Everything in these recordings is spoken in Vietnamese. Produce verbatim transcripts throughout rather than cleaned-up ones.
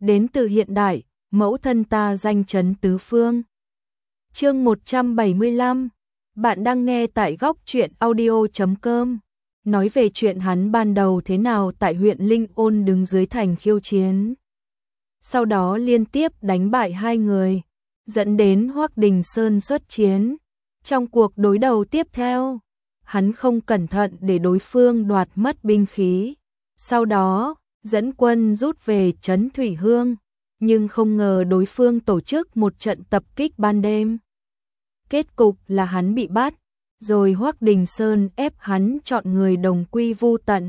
đến từ hiện đại, mẫu thân ta danh chấn tứ phương. Chương một trăm bảy mươi lăm, bạn đang nghe tại góc truyện audio chấm com. Nói về chuyện hắn ban đầu thế nào tại huyện Linh Ôn đứng dưới thành khiêu chiến. Sau đó liên tiếp đánh bại hai người, dẫn đến Hoắc Đình Sơn xuất chiến. Trong cuộc đối đầu tiếp theo, hắn không cẩn thận để đối phương đoạt mất binh khí. Sau đó, dẫn quân rút về trấn Thủy Hương, nhưng không ngờ đối phương tổ chức một trận tập kích ban đêm. Kết cục là hắn bị bắt, rồi Hoắc Đình Sơn ép hắn chọn người đồng quy vu tận.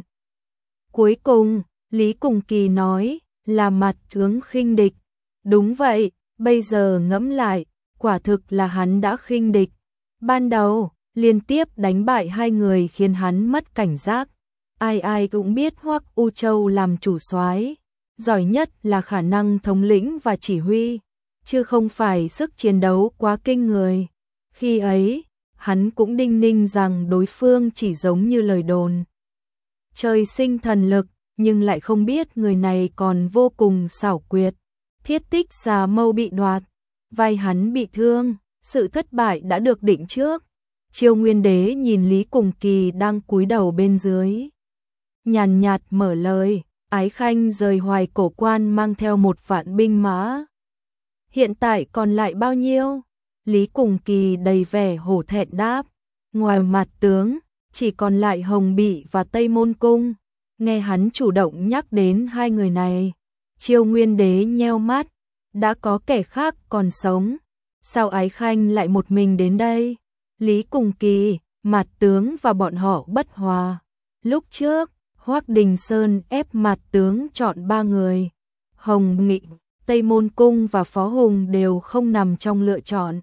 Cuối cùng, Lý Cùng Kỳ nói, là mặt tướng khinh địch. Đúng vậy, bây giờ ngẫm lại, quả thực là hắn đã khinh địch. Ban đầu, liên tiếp đánh bại hai người khiến hắn mất cảnh giác. Ai ai cũng biết Hoắc U Châu làm chủ soái, giỏi nhất là khả năng thống lĩnh và chỉ huy, chứ không phải sức chiến đấu quá kinh người. Khi ấy, hắn cũng đinh ninh rằng đối phương chỉ giống như lời đồn. Trời sinh thần lực, nhưng lại không biết người này còn vô cùng xảo quyệt. Thiết tích xà mâu bị đoạt, vai hắn bị thương, sự thất bại đã được định trước. Chiêu Nguyên Đế nhìn Lý Cùng Kỳ đang cúi đầu bên dưới, nhàn nhạt mở lời, Ái Khanh rời Hoài Cổ Quan mang theo một vạn binh mã. Hiện tại còn lại bao nhiêu? Lý Cùng Kỳ đầy vẻ hổ thẹn đáp, ngoài mặt tướng, chỉ còn lại Hồng Bị và Tây Môn Cung. Nghe hắn chủ động nhắc đến hai người này, Chiêu Nguyên Đế nheo mắt, đã có kẻ khác còn sống, sao Ái Khanh lại một mình đến đây? Lý Cùng Kỳ, mặt tướng và bọn họ bất hòa. Lúc trước, Hoắc Đình Sơn ép mặt tướng chọn ba người, Hồng Nghị, Tây Môn Cung và Phó Hùng đều không nằm trong lựa chọn.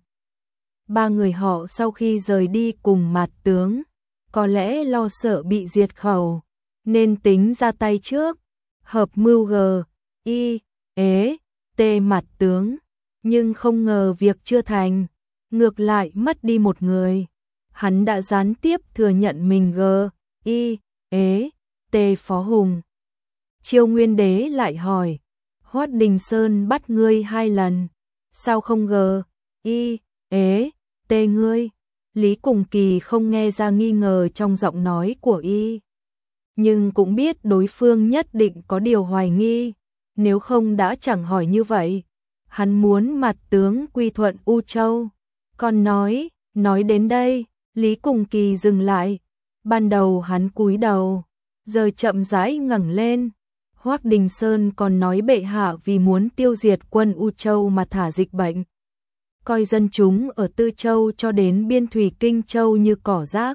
Ba người họ sau khi rời đi cùng mặt tướng, có lẽ lo sợ bị diệt khẩu, nên tính ra tay trước, hợp mưu g, y, ế, tê mặt tướng, nhưng không ngờ việc chưa thành, ngược lại mất đi một người. Hắn đã gián tiếp thừa nhận mình g, y, ế, tê Phó Hùng. Chiêu Nguyên Đế lại hỏi, Hoắc Đình Sơn bắt ngươi hai lần, sao không g, y, ế, tê ngươi? Lý Cùng Kỳ không nghe ra nghi ngờ trong giọng nói của y, nhưng cũng biết đối phương nhất định có điều hoài nghi, nếu không đã chẳng hỏi như vậy. Hắn muốn mặt tướng quy thuận U Châu. Còn nói, nói đến đây, Lý Cùng Kỳ dừng lại. Ban đầu hắn cúi đầu, giờ chậm rãi ngẩng lên. Hoắc Đình Sơn còn nói bệ hạ vì muốn tiêu diệt quân U Châu mà thả dịch bệnh, coi dân chúng ở Tư Châu cho đến biên thủy Kinh Châu như cỏ rác.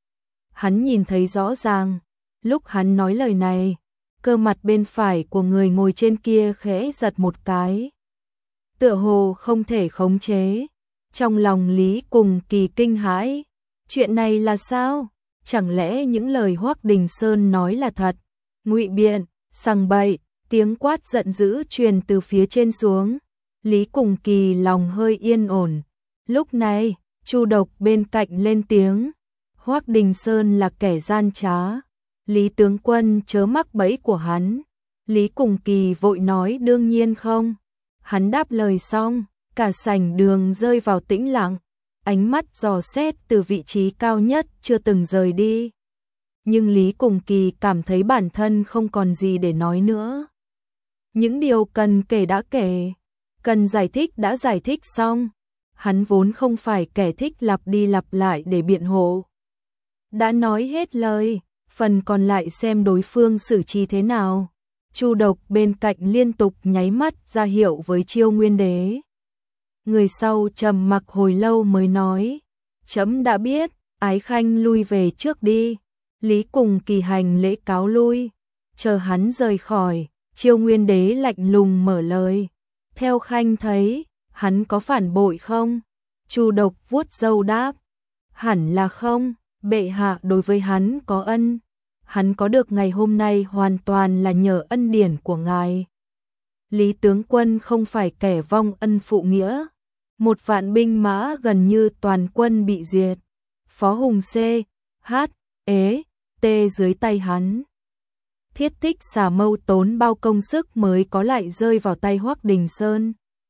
Hắn nhìn thấy rõ ràng, lúc hắn nói lời này, cơ mặt bên phải của người ngồi trên kia khẽ giật một cái, tựa hồ không thể khống chế. Trong lòng Lý Cùng Kỳ kinh hãi, chuyện này là sao? Chẳng lẽ những lời Hoắc Đình Sơn nói là thật? Ngụy biện, sằng bậy, tiếng quát giận dữ truyền từ phía trên xuống. Lý Cùng Kỳ lòng hơi yên ổn. Lúc này, Chu Độc bên cạnh lên tiếng, Hoắc Đình Sơn là kẻ gian trá, Lý tướng quân chớ mắc bẫy của hắn. Lý Cùng Kỳ vội nói đương nhiên không. Hắn đáp lời xong, cả sảnh đường rơi vào tĩnh lặng, ánh mắt dò xét từ vị trí cao nhất chưa từng rời đi. Nhưng Lý Cùng Kỳ cảm thấy bản thân không còn gì để nói nữa. Những điều cần kể đã kể, cần giải thích đã giải thích xong. Hắn vốn không phải kẻ thích lặp đi lặp lại để biện hộ. Đã nói hết lời, phần còn lại xem đối phương xử trí thế nào. Chu Độc bên cạnh liên tục nháy mắt ra hiệu với Chiêu Nguyên Đế. Người sau trầm mặc hồi lâu mới nói, chấm đã biết, Ái Khanh lui về trước đi. Lý Cùng Kỳ hành lễ cáo lui, chờ hắn rời khỏi, Chiêu Nguyên Đế lạnh lùng mở lời, theo Khanh thấy, hắn có phản bội không? Chu Độc vuốt râu đáp, hẳn là không, bệ hạ đối với hắn có ân, hắn có được ngày hôm nay hoàn toàn là nhờ ân điển của ngài. Lý tướng quân không phải kẻ vong ân phụ nghĩa, một vạn binh mã gần như toàn quân bị diệt, Phó Hùng C, H, ế, T dưới tay hắn. Thiết Tích Xà Mâu tốn bao công sức mới có lại rơi vào tay Hoắc Đình Sơn.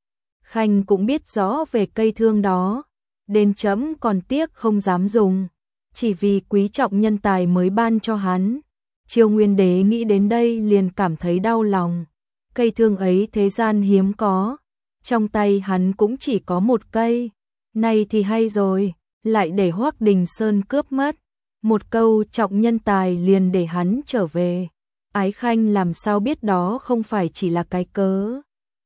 Khanh cũng biết rõ về cây thương đó, đến chấm còn tiếc không dám dùng, chỉ vì quý trọng nhân tài mới ban cho hắn. Chiêu Nguyên Đế nghĩ đến đây liền cảm thấy đau lòng. Cây thương ấy thế gian hiếm có, trong tay hắn cũng chỉ có một cây. Này thì hay rồi, lại để Hoắc Đình Sơn cướp mất. Một câu trọng nhân tài liền để hắn trở về. Ái Khanh làm sao biết đó không phải chỉ là cái cớ.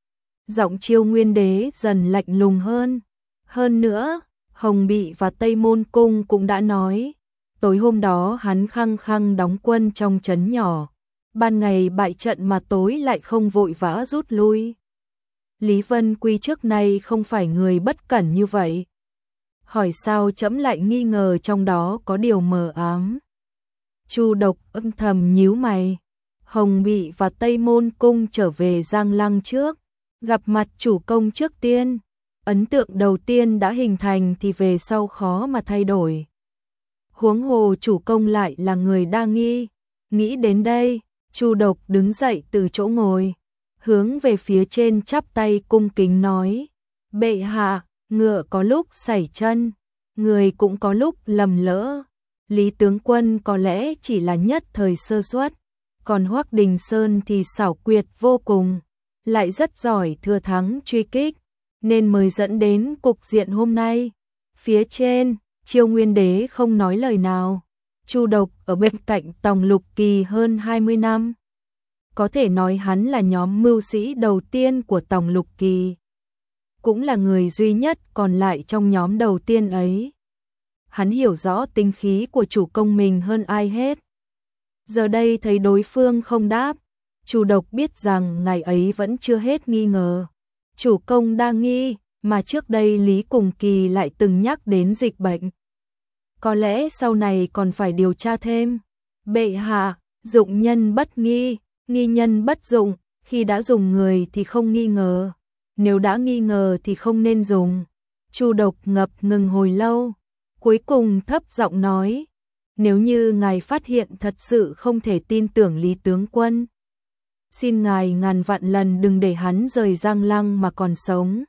Giọng Chiêu Nguyên Đế dần lạnh lùng hơn. Hơn nữa, Hồng Bị và Tây Môn Cung cũng đã nói, tối hôm đó hắn khăng khăng đóng quân trong trấn nhỏ, ban ngày bại trận mà tối lại không vội vã rút lui. Lý Vân Quy trước nay không phải người bất cẩn như vậy. Hỏi sao trẫm lại nghi ngờ trong đó có điều mờ ám. Chu Độc âm thầm nhíu mày. Hồng Bị và Tây Môn Cung trở về Giang Lăng trước, gặp mặt chủ công trước tiên. Ấn tượng đầu tiên đã hình thành thì về sau khó mà thay đổi. Huống hồ chủ công lại là người đa nghi. Nghĩ đến đây, Chu Độc đứng dậy từ chỗ ngồi, hướng về phía trên chắp tay cung kính nói: Bệ hạ, ngựa có lúc sẩy chân, người cũng có lúc lầm lỡ. Lý tướng quân có lẽ chỉ là nhất thời sơ suất, còn Hoắc Đình Sơn thì xảo quyệt vô cùng, lại rất giỏi thừa thắng truy kích, nên mới dẫn đến cục diện hôm nay. Phía trên, Chiêu Nguyên Đế không nói lời nào. Chu Độc ở bên cạnh Tòng Lục Kỳ hơn hai mươi năm. Có thể nói hắn là nhóm mưu sĩ đầu tiên của Tòng Lục Kỳ. Cũng là người duy nhất còn lại trong nhóm đầu tiên ấy. Hắn hiểu rõ tính khí của chủ công mình hơn ai hết. Giờ đây thấy đối phương không đáp, Chu Độc biết rằng ngày ấy vẫn chưa hết nghi ngờ. Chủ công đang nghi, mà trước đây Lý Cùng Kỳ lại từng nhắc đến dịch bệnh. Có lẽ sau này còn phải điều tra thêm. Bệ hạ, dụng nhân bất nghi, nghi nhân bất dụng, khi đã dùng người thì không nghi ngờ, nếu đã nghi ngờ thì không nên dùng. Chu Độc ngập ngừng hồi lâu, cuối cùng thấp giọng nói: Nếu như ngài phát hiện thật sự không thể tin tưởng Lý tướng quân, xin ngài ngàn vạn lần đừng để hắn rời Giang Lăng mà còn sống.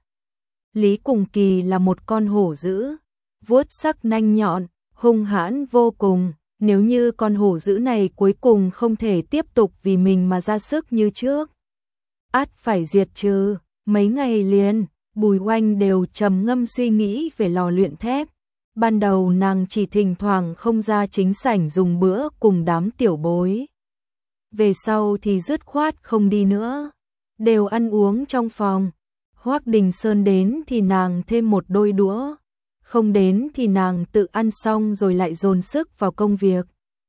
Lý Cùng Kỳ là một con hổ dữ, vuốt sắc nanh nhọn, hung hãn vô cùng. Nếu như con hổ dữ này cuối cùng không thể tiếp tục vì mình mà ra sức như trước, ắt phải diệt trừ. Mấy ngày liền, Bùi Oanh đều trầm ngâm suy nghĩ về lò luyện thép. Ban đầu nàng chỉ thỉnh thoảng không ra chính sảnh dùng bữa cùng đám tiểu bối. Về sau thì dứt khoát không đi nữa, đều ăn uống trong phòng. Hoắc Đình Sơn đến thì nàng thêm một đôi đũa, không đến thì nàng tự ăn xong rồi lại dồn sức vào công việc.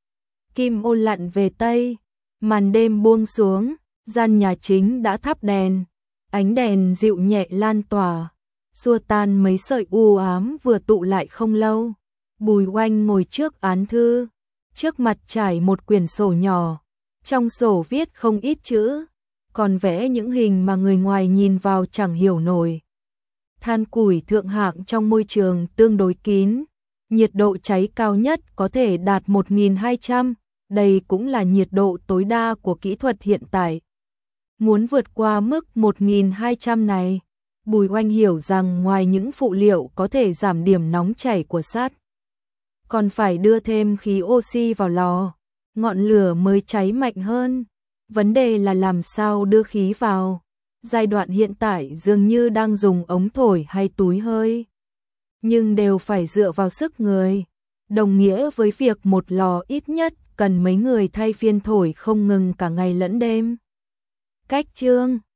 Kim ô lặn về Tây, màn đêm buông xuống, gian nhà chính đã thắp đèn, ánh đèn dịu nhẹ lan tỏa, xua tan mấy sợi u ám vừa tụ lại không lâu. Bùi Oanh ngồi trước án thư, trước mặt trải một quyển sổ nhỏ, trong sổ viết không ít chữ, còn vẽ những hình mà người ngoài nhìn vào chẳng hiểu nổi. Than củi thượng hạng trong môi trường tương đối kín, nhiệt độ cháy cao nhất có thể đạt một nghìn hai trăm, đây cũng là nhiệt độ tối đa của kỹ thuật hiện tại. Muốn vượt qua mức một nghìn hai trăm này, Bùi Oanh hiểu rằng ngoài những phụ liệu có thể giảm điểm nóng chảy của sắt, còn phải đưa thêm khí oxy vào lò, ngọn lửa mới cháy mạnh hơn. Vấn đề là làm sao đưa khí vào. Giai đoạn hiện tại dường như đang dùng ống thổi hay túi hơi, nhưng đều phải dựa vào sức người, đồng nghĩa với việc một lò ít nhất cần mấy người thay phiên thổi không ngừng cả ngày lẫn đêm. Cách chương